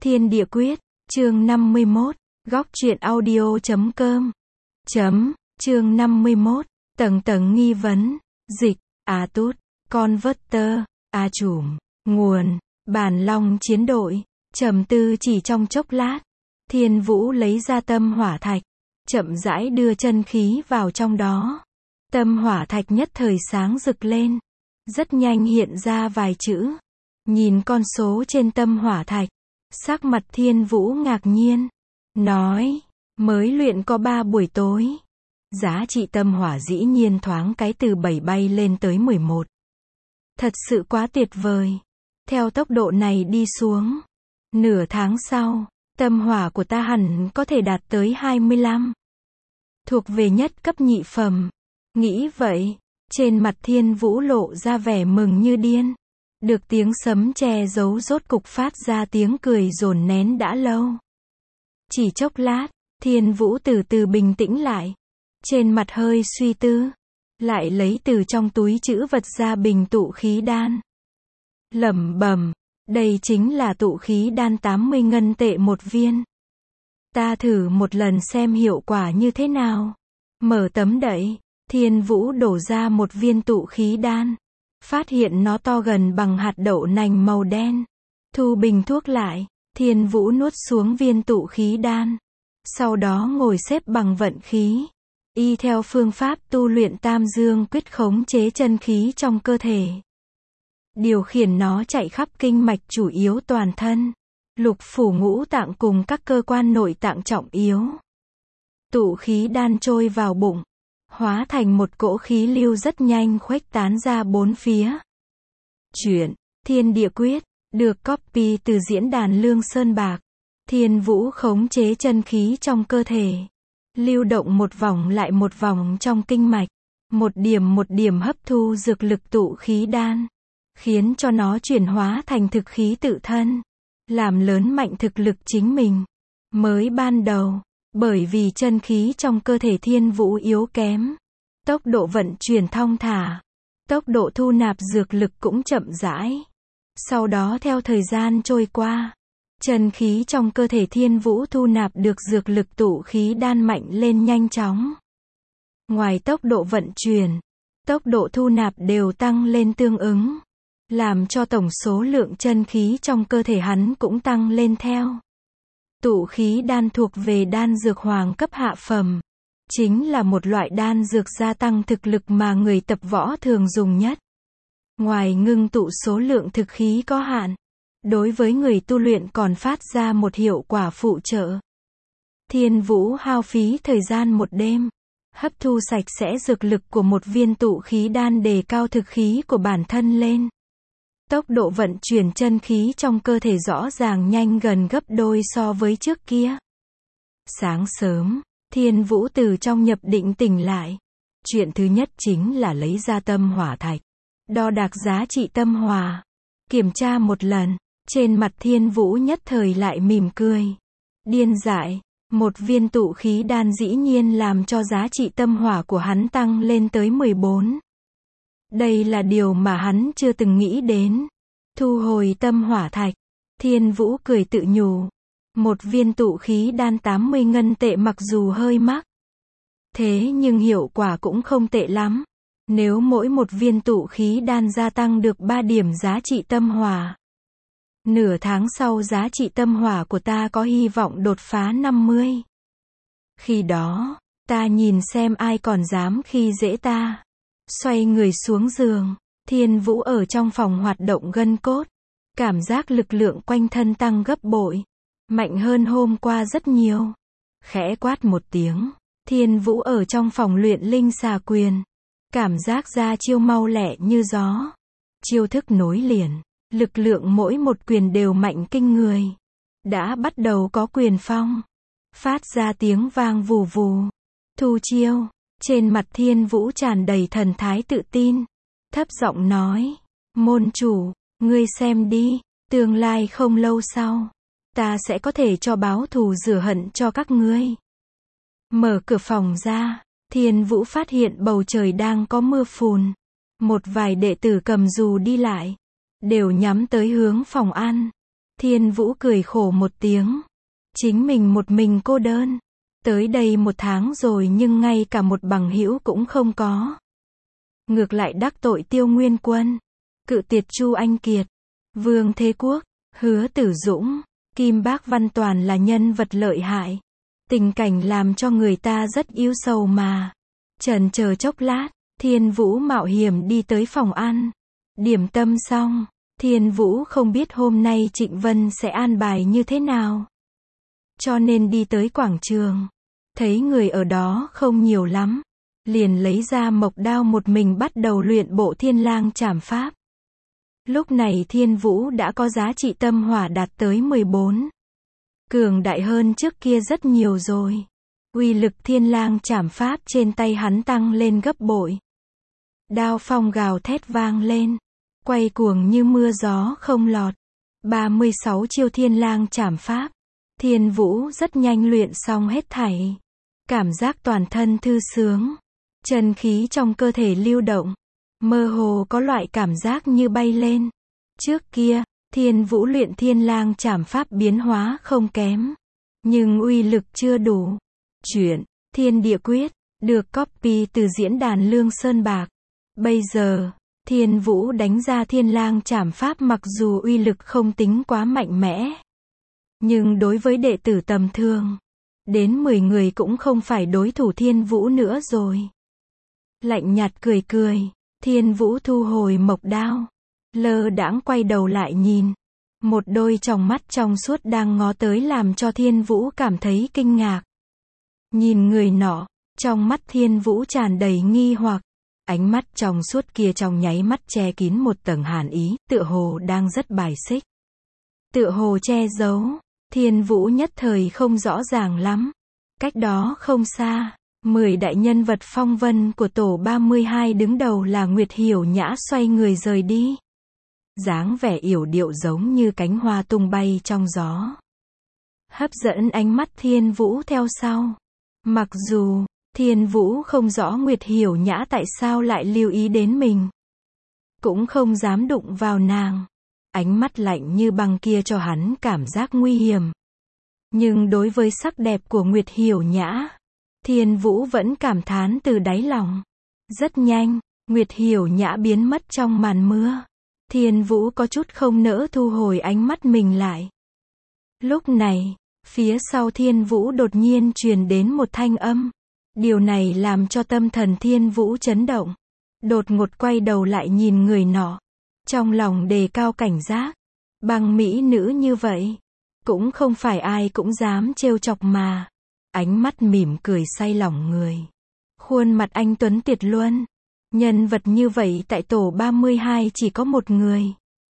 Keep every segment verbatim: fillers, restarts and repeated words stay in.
Thiên địa quyết, chương năm mươi mốt, góc truyện audio chấm com. Chấm, chương năm mươi mốt, tầng tầng nghi vấn, dịch, à tút, converter, à chùm, nguồn, bản long chiến đội, trầm tư chỉ trong chốc lát. Thiên Vũ lấy ra tâm hỏa thạch, chậm rãi đưa chân khí vào trong đó. Tâm hỏa thạch nhất thời sáng rực lên, rất nhanh hiện ra vài chữ. Nhìn con số trên tâm hỏa thạch, sắc mặt Thiên Vũ ngạc nhiên, nói, mới luyện có ba buổi tối. Giá trị tâm hỏa dĩ nhiên thoáng cái từ bảy bay lên tới mười một. Thật sự quá tuyệt vời. Theo tốc độ này đi xuống, nửa tháng sau, tâm hỏa của ta hẳn có thể đạt tới hai mươi lăm. Thuộc về nhất cấp nhị phẩm. Nghĩ vậy, trên mặt Thiên Vũ lộ ra vẻ mừng như điên. Được tiếng sấm che giấu rốt cục phát ra tiếng cười dồn nén đã lâu. Chỉ chốc lát, Thiên Vũ từ từ bình tĩnh lại. Trên mặt hơi suy tư, lại lấy từ trong túi trữ vật ra bình tụ khí đan. Lẩm bẩm, đây chính là tụ khí đan tám mươi ngân tệ một viên. Ta thử một lần xem hiệu quả như thế nào. Mở tấm đậy, Thiên Vũ đổ ra một viên tụ khí đan. Phát hiện nó to gần bằng hạt đậu nành màu đen. Thu bình thuốc lại, Thiên Vũ nuốt xuống viên tụ khí đan. Sau đó ngồi xếp bằng vận khí. Y theo phương pháp tu luyện Tam Dương quyết khống chế chân khí trong cơ thể. Điều khiển nó chạy khắp kinh mạch chủ yếu toàn thân. Lục phủ ngũ tạng cùng các cơ quan nội tạng trọng yếu. Tụ khí đan trôi vào bụng, hóa thành một cỗ khí lưu rất nhanh khuếch tán ra bốn phía. Chuyện, Thiên địa quyết, được copy từ diễn đàn Lương Sơn Bạc. Thiên Vũ khống chế chân khí trong cơ thể. Lưu động một vòng lại một vòng trong kinh mạch. Một điểm một điểm hấp thu dược lực tụ khí đan. Khiến cho nó chuyển hóa thành thực khí tự thân. Làm lớn mạnh thực lực chính mình. Mới ban đầu, bởi vì chân khí trong cơ thể Thiên Vũ yếu kém. Tốc độ vận chuyển thong thả. Tốc độ thu nạp dược lực cũng chậm rãi. Sau đó theo thời gian trôi qua, chân khí trong cơ thể Thiên Vũ thu nạp được dược lực tụ khí đan mạnh lên nhanh chóng. Ngoài tốc độ vận chuyển, tốc độ thu nạp đều tăng lên tương ứng. Làm cho tổng số lượng chân khí trong cơ thể hắn cũng tăng lên theo. Tụ khí đan thuộc về đan dược hoàng cấp hạ phẩm. Chính là một loại đan dược gia tăng thực lực mà người tập võ thường dùng nhất. Ngoài ngưng tụ số lượng thực khí có hạn, đối với người tu luyện còn phát ra một hiệu quả phụ trợ. Thiên Vũ hao phí thời gian một đêm, hấp thu sạch sẽ dược lực của một viên tụ khí đan đề cao thực khí của bản thân lên. Tốc độ vận chuyển chân khí trong cơ thể rõ ràng nhanh gần gấp đôi so với trước kia. Sáng sớm, Thiên Vũ từ trong nhập định tỉnh lại. Chuyện thứ nhất chính là lấy ra tâm hỏa thạch. Đo đạc giá trị tâm hỏa. Kiểm tra một lần, trên mặt Thiên Vũ nhất thời lại mỉm cười. Điên dại, một viên tụ khí đan dĩ nhiên làm cho giá trị tâm hỏa của hắn tăng lên tới mười bốn. Đây là điều mà hắn chưa từng nghĩ đến. Thu hồi tâm hỏa thạch, Thiên Vũ cười tự nhủ. Một viên tụ khí đan tám mươi ngân tệ mặc dù hơi mắc. Thế nhưng hiệu quả cũng không tệ lắm. Nếu mỗi một viên tụ khí đan gia tăng được ba điểm giá trị tâm hỏa. Nửa tháng sau giá trị tâm hỏa của ta có hy vọng đột phá năm mươi. Khi đó, ta nhìn xem ai còn dám khi dễ ta. Xoay người xuống giường, Thiên Vũ ở trong phòng hoạt động gân cốt. Cảm giác lực lượng quanh thân tăng gấp bội. Mạnh hơn hôm qua rất nhiều. Khẽ quát một tiếng, Thiên Vũ ở trong phòng luyện linh xà quyền. Cảm giác ra chiêu mau lẹ như gió. Chiêu thức nối liền, lực lượng mỗi một quyền đều mạnh kinh người. Đã bắt đầu có quyền phong. Phát ra tiếng vang vù vù. Thu chiêu, trên mặt Thiên Vũ tràn đầy thần thái tự tin. Thấp giọng nói, môn chủ, ngươi xem đi, tương lai không lâu sau, ta sẽ có thể cho báo thù rửa hận cho các ngươi. Mở cửa phòng ra, Thiên Vũ phát hiện bầu trời đang có mưa phùn. Một vài đệ tử cầm dù đi lại, đều nhắm tới hướng phòng ăn. Thiên Vũ cười khổ một tiếng. Chính mình một mình cô đơn. Tới đây một tháng rồi nhưng ngay cả một bằng hữu cũng không có. Ngược lại đắc tội Tiêu Nguyên Quân, cự tuyệt Chu Anh Kiệt, Vương Thế Quốc, Hứa Tử Dũng, Kim Bác Văn toàn là nhân vật lợi hại. Tình cảnh làm cho người ta rất ưu sầu mà. Chần chờ chốc lát, Thiên Vũ mạo hiểm đi tới phòng ăn. Điểm tâm xong, Thiên Vũ không biết hôm nay Trịnh Vân sẽ an bài như thế nào. Cho nên đi tới quảng trường. Thấy người ở đó không nhiều lắm. Liền lấy ra mộc đao một mình bắt đầu luyện bộ Thiên Lang Trảm Pháp. Lúc này Thiên Vũ đã có giá trị tâm hỏa đạt tới mười bốn. Cường đại hơn trước kia rất nhiều rồi. Uy lực Thiên Lang Trảm Pháp trên tay hắn tăng lên gấp bội. Đao phong gào thét vang lên. Quay cuồng như mưa gió không lọt. ba mươi sáu chiêu Thiên Lang Trảm Pháp. Thiên Vũ rất nhanh luyện xong hết thảy. Cảm giác toàn thân thư sướng. Chân khí trong cơ thể lưu động. Mơ hồ có loại cảm giác như bay lên. Trước kia, Thiên Vũ luyện Thiên Lang Trảm Pháp biến hóa không kém. Nhưng uy lực chưa đủ. Chuyện Thiên Địa Quyết được copy từ diễn đàn Lương Sơn Bạc. Bây giờ, Thiên Vũ đánh ra Thiên Lang Trảm Pháp mặc dù uy lực không tính quá mạnh mẽ. Nhưng đối với đệ tử tầm thường, đến mười người cũng không phải đối thủ Thiên Vũ nữa rồi. Lạnh nhạt cười cười, Thiên Vũ thu hồi mộc đao. Lơ đãng quay đầu lại nhìn. Một đôi tròng mắt trong suốt đang ngó tới làm cho Thiên Vũ cảm thấy kinh ngạc. Nhìn người nọ, trong mắt Thiên Vũ tràn đầy nghi hoặc. Ánh mắt trong suốt kia trong nháy mắt che kín một tầng hàn ý, tựa hồ đang rất bài xích. Tựa hồ che giấu, Thiên Vũ nhất thời không rõ ràng lắm. Cách đó không xa, mười đại nhân vật phong vân của tổ ba mươi hai đứng đầu là Nguyệt Hiểu Nhã xoay người rời đi. Dáng vẻ yểu điệu giống như cánh hoa tung bay trong gió. Hấp dẫn ánh mắt Thiên Vũ theo sau. Mặc dù, Thiên Vũ không rõ Nguyệt Hiểu Nhã tại sao lại lưu ý đến mình. Cũng không dám đụng vào nàng. Ánh mắt lạnh như băng kia cho hắn cảm giác nguy hiểm. Nhưng đối với sắc đẹp của Nguyệt Hiểu Nhã, Thiên Vũ vẫn cảm thán từ đáy lòng. Rất nhanh, Nguyệt Hiểu Nhã biến mất trong màn mưa. Thiên Vũ có chút không nỡ thu hồi ánh mắt mình lại. Lúc này, phía sau Thiên Vũ đột nhiên truyền đến một thanh âm. Điều này làm cho tâm thần Thiên Vũ chấn động. Đột ngột quay đầu lại nhìn người nọ. Trong lòng đề cao cảnh giác. Bằng mỹ nữ như vậy, cũng không phải ai cũng dám trêu chọc mà. Ánh mắt mỉm cười say lòng người. Khuôn mặt anh tuấn tuyệt luân. Nhân vật như vậy tại tổ ba mươi hai chỉ có một người.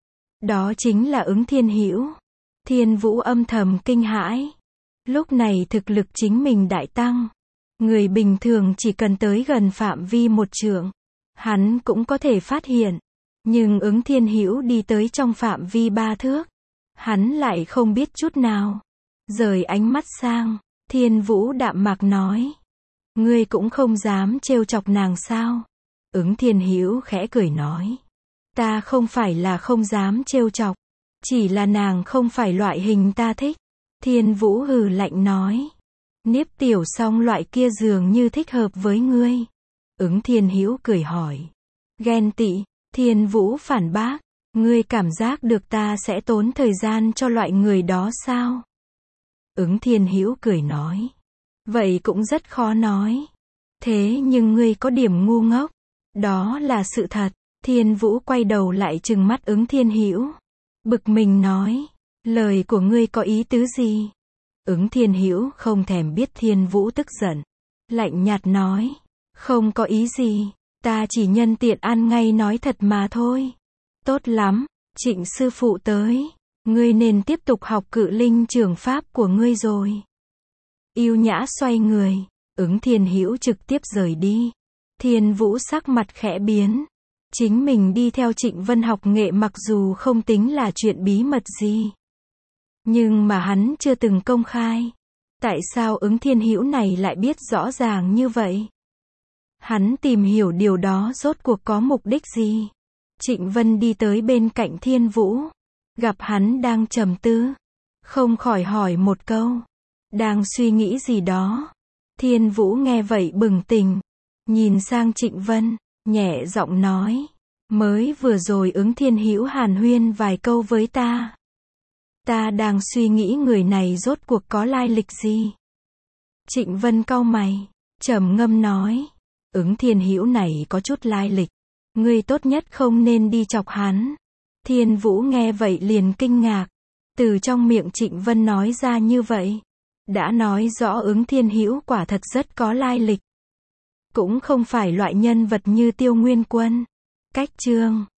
Đó chính là Ứng Thiên Hữu. Thiên Vũ âm thầm kinh hãi. Lúc này thực lực chính mình đại tăng. Người bình thường chỉ cần tới gần phạm vi một trượng, hắn cũng có thể phát hiện. Nhưng Ứng Thiên Hữu đi tới trong phạm vi ba thước, hắn lại không biết chút nào. Rời ánh mắt sang, Thiên Vũ đạm mạc nói. Ngươi cũng không dám trêu chọc nàng sao? Ứng Thiên Hữu khẽ cười nói. Ta không phải là không dám trêu chọc, chỉ là nàng không phải loại hình ta thích. Thiên Vũ hừ lạnh nói. Niếp tiểu song loại kia dường như thích hợp với ngươi. Ứng Thiên Hữu cười hỏi. Ghen tị, Thiên Vũ phản bác. Ngươi cảm giác được ta sẽ tốn thời gian cho loại người đó sao? Ứng Thiên Hữu cười nói. Vậy cũng rất khó nói. Thế nhưng ngươi có điểm ngu ngốc. Đó là sự thật. Thiên Vũ quay đầu lại trừng mắt Ứng Thiên Hữu. Bực mình nói. Lời của ngươi có ý tứ gì? Ứng Thiên Hữu không thèm biết Thiên Vũ tức giận. Lạnh nhạt nói. Không có ý gì. Ta chỉ nhân tiện ăn ngay nói thật mà thôi. Tốt lắm, Trịnh sư phụ tới. Ngươi nên tiếp tục học Cự Linh trường pháp của ngươi rồi. Yêu nhã xoay người. Ứng Thiên Hữu trực tiếp rời đi. Thiên Vũ sắc mặt khẽ biến. Chính mình đi theo Trịnh Vân học nghệ mặc dù không tính là chuyện bí mật gì. Nhưng mà hắn chưa từng công khai. Tại sao Ứng Thiên Hữu này lại biết rõ ràng như vậy? Hắn tìm hiểu điều đó rốt cuộc có mục đích gì? Trịnh Vân đi tới bên cạnh Thiên Vũ. Gặp hắn đang trầm tư, không khỏi hỏi một câu. Đang suy nghĩ gì đó. Thiên Vũ nghe vậy bừng tỉnh, nhìn sang Trịnh Vân, nhẹ giọng nói. Mới vừa rồi Ứng Thiên Hữu hàn huyên vài câu với ta. Ta đang suy nghĩ người này rốt cuộc có lai lịch gì. Trịnh Vân cau mày, trầm ngâm nói. Ứng Thiên Hữu này có chút lai lịch. Ngươi tốt nhất không nên đi chọc hắn. Thiên Vũ nghe vậy liền kinh ngạc. Từ trong miệng Trịnh Vân nói ra như vậy, đã nói rõ Ứng Thiên Hữu quả thật rất có lai lịch. Cũng không phải loại nhân vật như Tiêu Nguyên Quân. Cách chương